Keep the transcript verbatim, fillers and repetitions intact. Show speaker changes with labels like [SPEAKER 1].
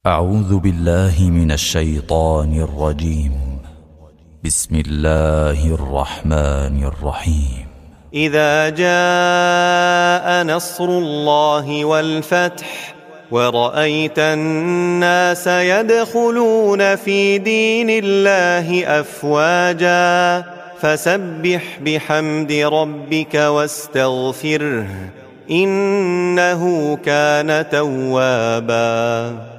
[SPEAKER 1] أعوذ بالله من الشيطان الرجيم. بسم الله الرحمن الرحيم.
[SPEAKER 2] إذا جاء نصر الله والفتح ورأيت الناس يدخلون في دين الله أفواجا فسبح بحمد ربك واستغفره إنه كان توابا.